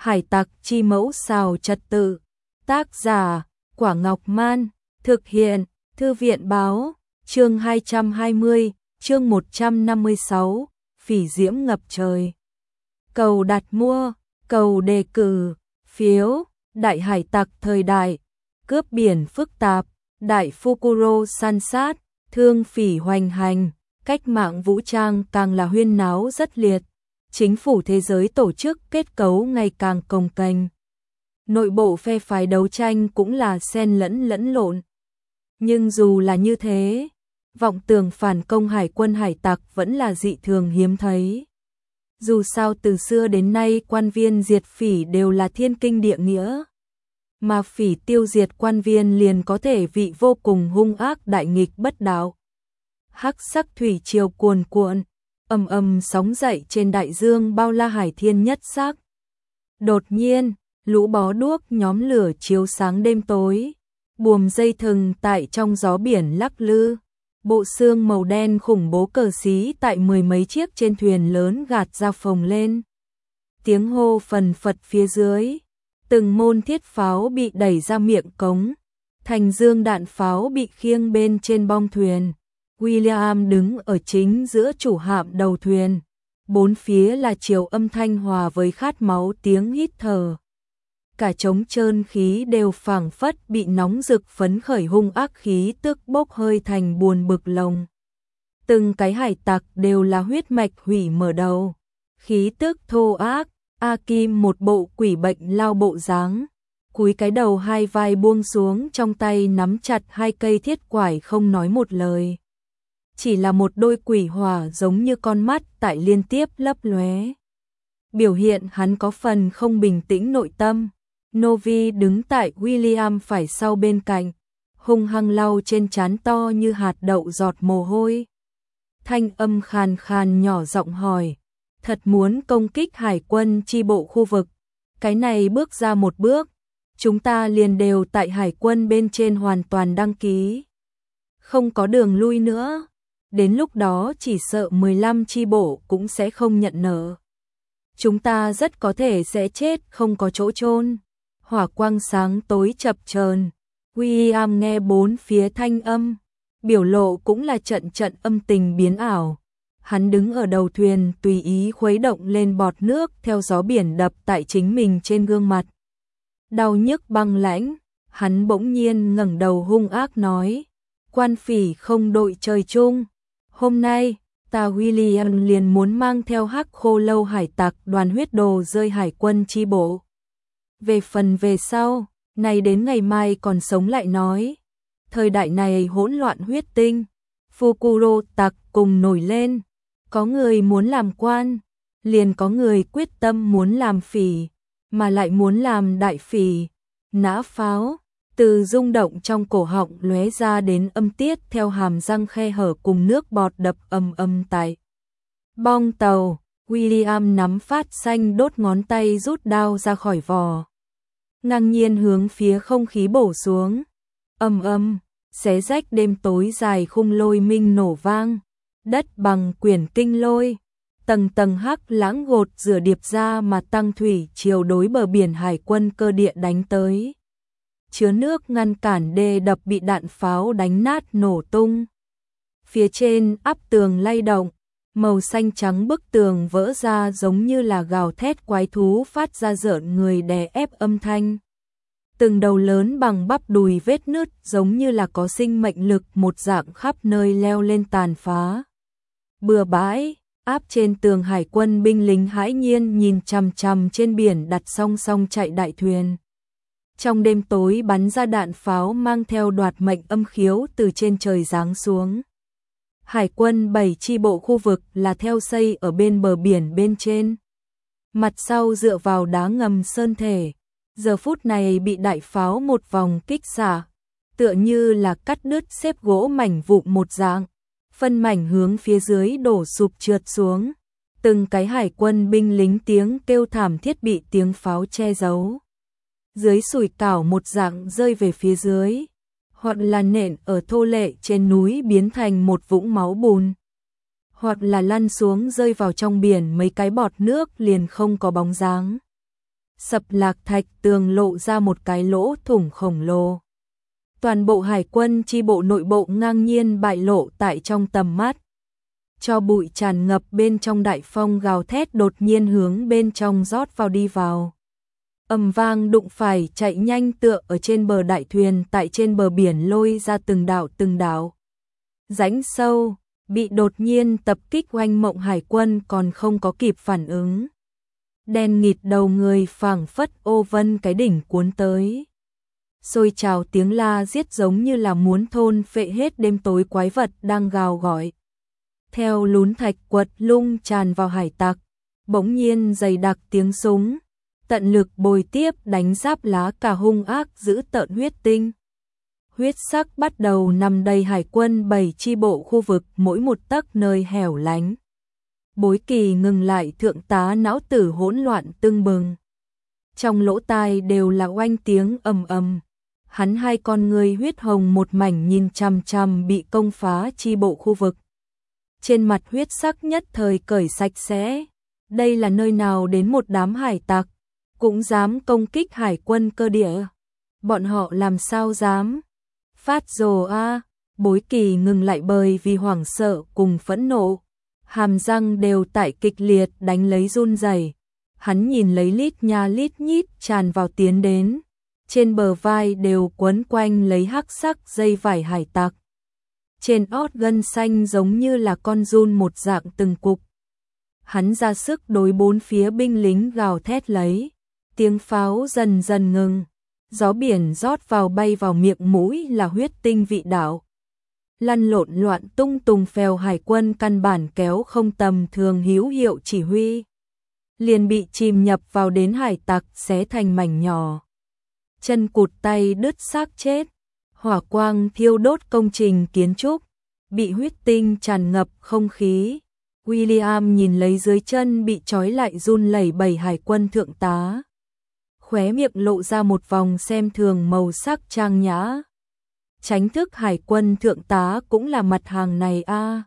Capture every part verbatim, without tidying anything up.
Hải tặc chi mẫu xào trật tự. Tác giả Quả Ngọc Man. Thực hiện Thư viện Báo. Chương hai trăm hai mươi, chương một trăm năm mươi sáu, phỉ diễm ngập trời. Cầu đặt mua, cầu đề cử, phiếu. Đại hải tặc thời đại, cướp biển phức tạp, đại Fukuro san sát, thương phỉ hoành hành, cách mạng vũ trang càng là huyên náo rất liệt. Chính phủ thế giới tổ chức kết cấu ngày càng cồng kềnh. Nội bộ phe phái đấu tranh cũng là xen lẫn lẫn lộn. Nhưng dù là như thế, vọng tưởng phản công hải quân hải tặc vẫn là dị thường hiếm thấy. Dù sao từ xưa đến nay quan viên diệt phỉ đều là thiên kinh địa nghĩa. Mà phỉ tiêu diệt quan viên liền có thể vị vô cùng hung ác đại nghịch bất đạo. Hắc sắc thủy triều cuồn cuộn, ầm ầm sóng dậy trên đại dương bao la hải thiên nhất sắc. Đột nhiên, lũ bó đuốc nhóm lửa chiếu sáng đêm tối, buồm dây thừng tại trong gió biển lắc lư, bộ xương màu đen khủng bố cờ xí tại mười mấy chiếc trên thuyền lớn gạt ra phồng lên. Tiếng hô phần phật phía dưới, từng môn thiết pháo bị đẩy ra miệng cống, thành dương đạn pháo bị khiêng bên trên bong thuyền. William đứng ở chính giữa chủ hạm đầu thuyền, bốn phía là chiều âm thanh hòa với khát máu tiếng hít thở. Cả trống trơn khí đều phảng phất bị nóng rực phấn khởi hung ác khí tức bốc hơi thành buồn bực lồng. Từng cái hải tặc đều là huyết mạch hủy mở đầu, khí tức thô ác. A Kim một bộ quỷ bệnh lao bộ dáng, cúi cái đầu hai vai buông xuống, trong tay nắm chặt hai cây thiết quải không nói một lời. Chỉ là một đôi quỷ hỏa giống như con mắt tại liên tiếp lấp lóe. Biểu hiện hắn có phần không bình tĩnh nội tâm. Novi đứng tại William phải sau bên cạnh, hung hăng lau trên trán to như hạt đậu giọt mồ hôi. Thanh âm khàn khàn nhỏ giọng hỏi, thật muốn công kích hải quân chi bộ khu vực, cái này bước ra một bước, chúng ta liền đều tại hải quân bên trên hoàn toàn đăng ký. Không có đường lui nữa, đến lúc đó chỉ sợ mười lăm chi bộ cũng sẽ không nhận nợ. Chúng ta rất có thể sẽ chết không có chỗ chôn. Hỏa quang sáng tối chập chờn, William nghe bốn phía thanh âm, biểu lộ cũng là trận trận âm tình biến ảo. Hắn đứng ở đầu thuyền tùy ý khuấy động lên bọt nước theo gió biển đập tại chính mình trên gương mặt. Đau nhức băng lãnh, hắn bỗng nhiên ngẩng đầu hung ác nói, quan phỉ không đội trời chung. Hôm nay, ta William liền muốn mang theo hắc khô lâu hải tặc đoàn huyết đồ rơi hải quân chi bộ. Về phần về sau, này đến ngày mai còn sống lại nói. Thời đại này hỗn loạn huyết tinh, Fukuro tặc cùng nổi lên. Có người muốn làm quan, liền có người quyết tâm muốn làm phỉ, mà lại muốn làm đại phỉ. Nã pháo, từ rung động trong cổ họng lóe ra đến âm tiết theo hàm răng khe hở cùng nước bọt đập ầm ầm tại bong tàu. William nắm phát xanh đốt ngón tay rút đao ra khỏi vỏ, ngang nhiên hướng phía không khí bổ xuống. Ầm ầm, xé rách đêm tối dài khung lôi minh nổ vang. Đất bằng quyển kinh lôi, tầng tầng hắc lãng gột rửa điệp ra mà tăng thủy chiều đối bờ biển hải quân cơ địa đánh tới. Chứa nước ngăn cản đê đập bị đạn pháo đánh nát nổ tung. Phía trên áp tường lay động, màu xanh trắng bức tường vỡ ra giống như là gào thét quái thú phát ra rợn người đè ép âm thanh. Từng đầu lớn bằng bắp đùi vết nứt giống như là có sinh mệnh lực một dạng khắp nơi leo lên tàn phá. Bừa bãi, áp trên tường hải quân binh lính hãi nhiên nhìn chằm chằm trên biển đặt song song chạy đại thuyền. Trong đêm tối bắn ra đạn pháo mang theo đoạt mệnh âm khiếu từ trên trời giáng xuống. Hải quân bảy chi bộ khu vực là theo xây ở bên bờ biển bên trên. Mặt sau dựa vào đá ngầm sơn thể, giờ phút này bị đại pháo một vòng kích xả, tựa như là cắt đứt xếp gỗ mảnh vụn một dạng. Phân mảnh hướng phía dưới đổ sụp trượt xuống, từng cái hải quân binh lính tiếng kêu thảm thiết bị tiếng pháo che giấu. Dưới sủi cảo một dạng rơi về phía dưới, hoặc là nện ở thô lệ trên núi biến thành một vũng máu bùn, hoặc là lăn xuống rơi vào trong biển mấy cái bọt nước liền không có bóng dáng. sập lạc thạch tường lộ ra một cái lỗ thủng khổng lồ. Toàn bộ hải quân chi bộ nội bộ ngang nhiên bại lộ tại trong tầm mắt. Cho bụi tràn ngập bên trong, đại phong gào thét đột nhiên hướng bên trong rót vào đi vào. Ầm vang đụng phải chạy nhanh tựa ở trên bờ đại thuyền, tại trên bờ biển lôi ra từng đảo từng đảo rãnh sâu, bị đột nhiên tập kích oanh mộng hải quân còn không có kịp phản ứng. Đen nghịt đầu người phảng phất ô vân cái đỉnh cuốn tới. Xôi trào tiếng la giết giống như là muốn thôn phệ hết đêm tối quái vật đang gào gọi. Theo lún thạch quật lung tràn vào hải tặc, bỗng nhiên dày đặc tiếng súng, tận lực bồi tiếp đánh giáp lá cả hung ác giữ tợn huyết tinh. Huyết sắc bắt đầu nằm đầy hải quân bảy chi bộ khu vực mỗi một tấc nơi hẻo lánh. Bối Kỳ ngừng lại, thượng tá não tử hỗn loạn tưng bừng. Trong lỗ tai đều là oanh tiếng ầm ầm. Hắn hai con người huyết hồng một mảnh nhìn chằm chằm bị công phá chi bộ khu vực. Trên mặt huyết sắc nhất thời cởi sạch sẽ. Đây là nơi nào đến một đám hải tặc, cũng dám công kích hải quân cơ địa. Bọn họ làm sao dám? Phát rồ a! Bối Kỳ ngừng lại bởi vì hoảng sợ cùng phẫn nộ. Hàm răng đều tại kịch liệt đánh lấy run rẩy. Hắn nhìn lấy lít nha lít nhít tràn vào tiến đến. Trên bờ vai đều quấn quanh lấy hắc sắc dây vải hải tặc. Trên ót gân xanh giống như là con giun một dạng từng cục. Hắn ra sức đối bốn phía binh lính gào thét lấy. Tiếng pháo dần dần ngừng. Gió biển rót vào bay vào miệng mũi là huyết tinh vị đạo. Lăn lộn loạn tung tùng phèo hải quân căn bản kéo không tầm thường hữu hiệu chỉ huy. Liền bị chìm nhập vào đến hải tặc xé thành mảnh nhỏ. Chân cụt tay đứt xác chết. Hỏa quang thiêu đốt công trình kiến trúc. Bị huyết tinh tràn ngập không khí. William nhìn lấy dưới chân bị trói lại run lẩy bẩy hải quân thượng tá. Khóe miệng lộ ra một vòng xem thường màu sắc trang nhã. Tránh thức hải quân thượng tá cũng là mặt hàng này a. À.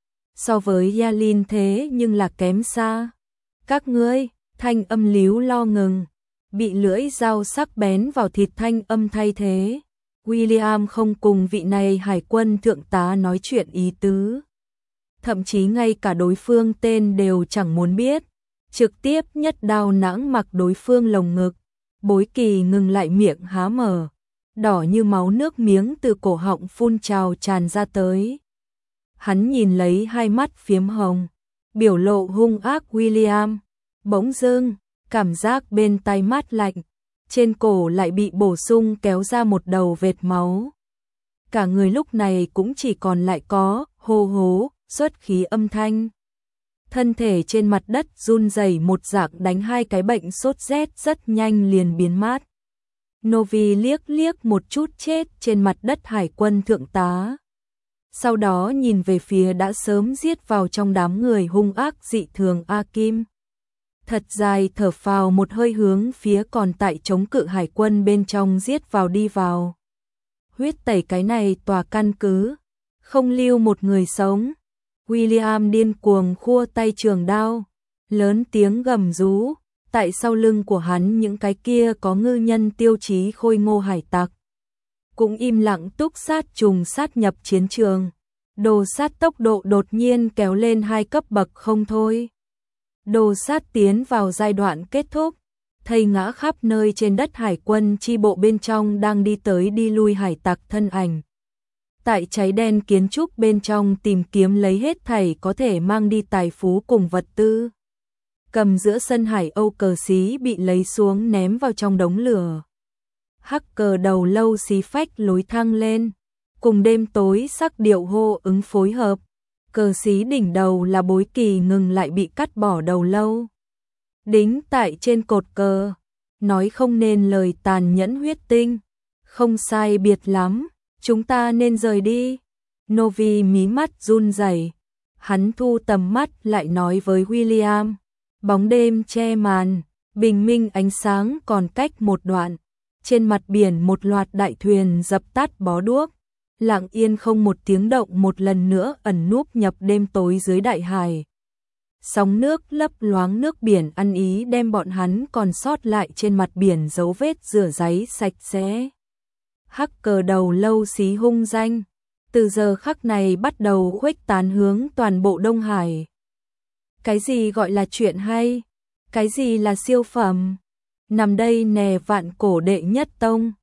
So với Yalin thế nhưng là kém xa. Các ngươi, thanh âm líu lo ngừng, bị lưỡi dao sắc bén vào thịt thanh âm thay thế. William không cùng vị này hải quân thượng tá nói chuyện ý tứ. Thậm chí ngay cả đối phương tên đều chẳng muốn biết. Trực tiếp nhất đao nãng mặc đối phương lồng ngực. Bối Kỳ ngừng lại, miệng há mở. Đỏ như máu nước miếng từ cổ họng phun trào tràn ra tới. Hắn nhìn lấy hai mắt phiếm hồng. Biểu lộ hung ác William. Bỗng dưng, cảm giác bên tai mát lạnh. Trên cổ lại bị bổ sung kéo ra một đầu vệt máu. Cả người lúc này cũng chỉ còn lại có hô hố, xuất khí âm thanh. Thân thể trên mặt đất run rẩy một dạng, đánh hai cái bệnh sốt rét rất nhanh liền biến mát. Novi liếc liếc một chút chết trên mặt đất hải quân thượng tá. Sau đó nhìn về phía đã sớm giết vào trong đám người hung ác dị thường A Kim. Thật dài thở phào một hơi, hướng phía còn tại chống cự hải quân bên trong giết vào đi vào. Huyết tẩy cái này tòa căn cứ, không lưu một người sống. William điên cuồng khua tay trường đao, lớn tiếng gầm rú. Tại sau lưng của hắn những cái kia có ngư nhân tiêu chí khôi ngô hải tặc cũng im lặng túc sát trùng sát nhập chiến trường. Đồ sát tốc độ đột nhiên kéo lên hai cấp bậc không thôi. Đồ sát tiến vào giai đoạn kết thúc, thây ngã khắp nơi trên đất hải quân chi bộ bên trong đang đi tới đi lui hải tặc thân ảnh. Tại cháy đen kiến trúc bên trong tìm kiếm lấy hết thảy có thể mang đi tài phú cùng vật tư. Cầm giữa sân Hải Âu cờ xí bị lấy xuống ném vào trong đống lửa. Hắc cờ đầu lâu xí phách lối thăng lên, cùng đêm tối sắc điệu hô ứng phối hợp. Cờ xí đỉnh đầu là Bối Kỳ ngừng lại bị cắt bỏ đầu lâu. Đính tại trên cột cờ, nói không nên lời tàn nhẫn huyết tinh. Không sai biệt lắm, chúng ta nên rời đi. Novi mí mắt run rẩy, hắn thu tầm mắt lại nói với William. Bóng đêm che màn, bình minh ánh sáng còn cách một đoạn. Trên mặt biển một loạt đại thuyền dập tắt bó đuốc, lặng yên không một tiếng động một lần nữa ẩn núp nhập đêm tối dưới đại hải. Sóng nước lấp loáng nước biển ăn ý đem bọn hắn còn sót lại trên mặt biển dấu vết rửa ráy sạch sẽ. Hacker đầu lâu xí hung danh, từ giờ khắc này bắt đầu khuếch tán hướng toàn bộ Đông Hải. Cái gì gọi là chuyện hay? Cái gì là siêu phẩm? Nằm đây nè vạn cổ đệ nhất tông.